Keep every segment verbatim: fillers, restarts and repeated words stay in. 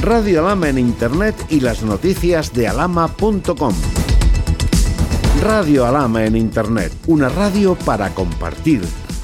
Radio Alhama en Internet y las noticias de alhama punto com. Radio Alhama en Internet, una radio para compartir.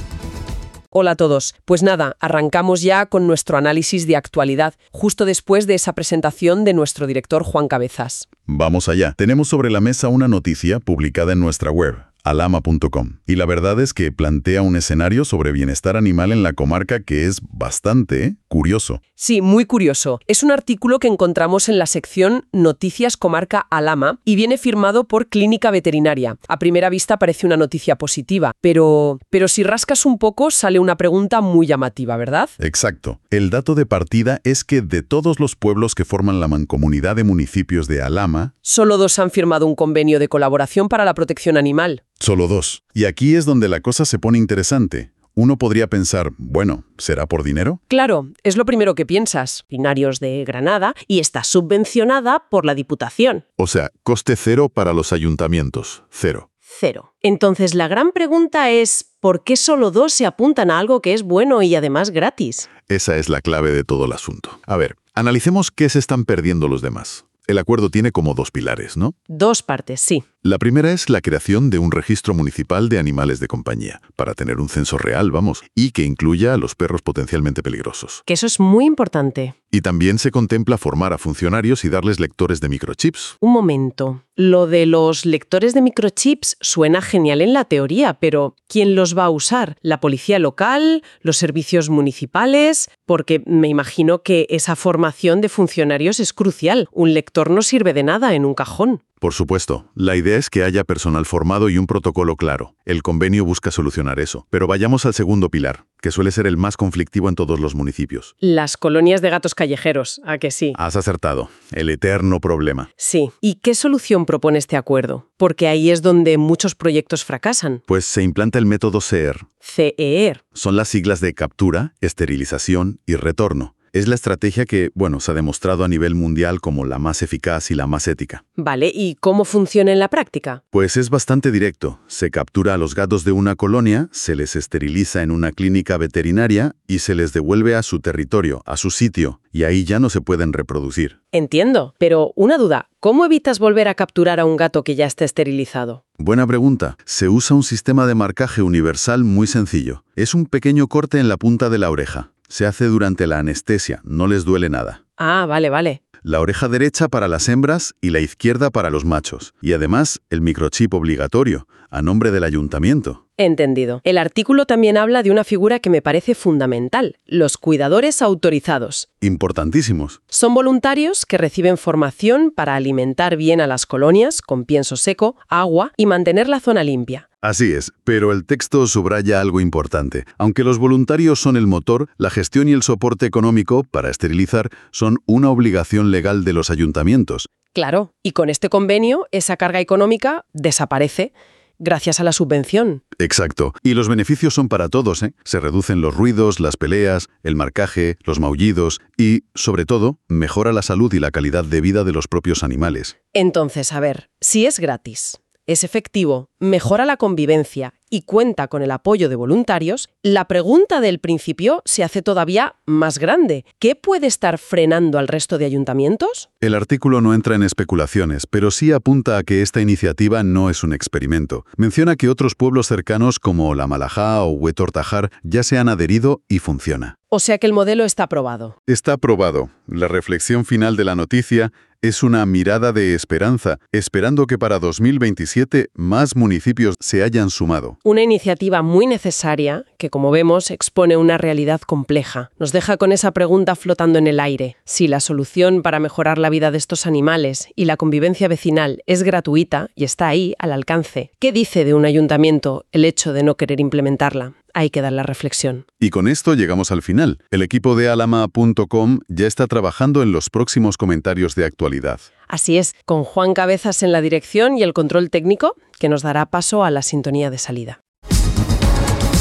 Hola a todos. Pues nada, arrancamos ya con nuestro análisis de actualidad, justo después de esa presentación de nuestro director Juan Cabezas. Vamos allá. Tenemos sobre la mesa una noticia publicada en nuestra web, alhama punto com. Y la verdad es que plantea un escenario sobre bienestar animal en la comarca que es bastante ¿eh? curioso. Sí, muy curioso. Es un artículo que encontramos en la sección Noticias Comarca Alhama y viene firmado por Clínica Veterinaria. A primera vista parece una noticia positiva, pero, pero si rascas un poco sale una pregunta muy llamativa, ¿verdad? Exacto. El dato de partida es que de todos los pueblos que forman la mancomunidad de municipios de Alhama, solo dos han firmado un convenio de colaboración para la protección animal. Solo dos. Y aquí es donde la cosa se pone interesante. Uno podría pensar, bueno, ¿será por dinero? Claro, es lo primero que piensas. Binarios de Granada y está subvencionada por la Diputación. O sea, coste cero para los ayuntamientos. Cero. Cero. Entonces la gran pregunta es, ¿por qué solo dos se apuntan a algo que es bueno y además gratis? Esa es la clave de todo el asunto. A ver, analicemos qué se están perdiendo los demás. El acuerdo tiene como dos pilares, ¿no? Dos partes, sí. La primera es la creación de un registro municipal de animales de compañía, para tener un censo real, vamos, y que incluya a los perros potencialmente peligrosos. Que eso es muy importante. Y también se contempla formar a funcionarios y darles lectores de microchips. Un momento. Lo de los lectores de microchips suena genial en la teoría, pero ¿quién los va a usar? ¿La policía local? ¿Los servicios municipales? Porque me imagino que esa formación de funcionarios es crucial. Un lector no sirve de nada en un cajón. Por supuesto, la idea es que haya personal formado y un protocolo claro. El convenio busca solucionar eso. Pero vayamos al segundo pilar, que suele ser el más conflictivo en todos los municipios. Las colonias de gatos callejeros, ¿a que sí? Has acertado. El eterno problema. Sí. ¿Y qué solución propone este acuerdo? Porque ahí es donde muchos proyectos fracasan. Pues se implanta el método C E R. C E R. Son las siglas de captura, esterilización y retorno. Es la estrategia que, bueno, se ha demostrado a nivel mundial como la más eficaz y la más ética. Vale, ¿y cómo funciona en la práctica? Pues es bastante directo. Se captura a los gatos de una colonia, se les esteriliza en una clínica veterinaria y se les devuelve a su territorio, a su sitio, y ahí ya no se pueden reproducir. Entiendo, pero una duda. ¿Cómo evitas volver a capturar a un gato que ya está esterilizado? Buena pregunta. Se usa un sistema de marcaje universal muy sencillo. Es un pequeño corte en la punta de la oreja. Se hace durante la anestesia, no les duele nada. Ah, vale, vale. La oreja derecha para las hembras y la izquierda para los machos. Y además, el microchip obligatorio, a nombre del ayuntamiento. Entendido. El artículo también habla de una figura que me parece fundamental, los cuidadores autorizados. Importantísimos. Son voluntarios que reciben formación para alimentar bien a las colonias con pienso seco, agua y mantener la zona limpia. Así es, pero el texto subraya algo importante. Aunque los voluntarios son el motor, la gestión y el soporte económico para esterilizar son una obligación legal de los ayuntamientos. Claro, y con este convenio esa carga económica desaparece gracias a la subvención. Exacto. Y los beneficios son para todos, ¿eh? Se reducen los ruidos, las peleas, el marcaje, los maullidos y, sobre todo, mejora la salud y la calidad de vida de los propios animales. Entonces, a ver, si es gratis, es efectivo, mejora la convivencia y cuenta con el apoyo de voluntarios, la pregunta del principio se hace todavía más grande. ¿Qué puede estar frenando al resto de ayuntamientos? El artículo no entra en especulaciones, pero sí apunta a que esta iniciativa no es un experimento. Menciona que otros pueblos cercanos como La Malajá o Huetortajar ya se han adherido y funciona. O sea que el modelo está aprobado. Está aprobado. La reflexión final de la noticia es una mirada de esperanza, esperando que para dos mil veintisiete más municipios se hayan sumado. Una iniciativa muy necesaria que, como vemos, expone una realidad compleja. Nos deja con esa pregunta flotando en el aire. Si la solución para mejorar la vida de estos animales y la convivencia vecinal es gratuita y está ahí, al alcance, ¿qué dice de un ayuntamiento el hecho de no querer implementarla? Hay que dar la reflexión. Y con esto llegamos al final. El equipo de alhama punto com ya está trabajando en los próximos comentarios de actualidad. Así es, con Juan Cabezas en la dirección y el control técnico, que nos dará paso a la sintonía de salida.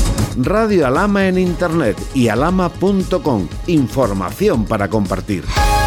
Radio Alhama en Internet y alhama punto com. Información para compartir.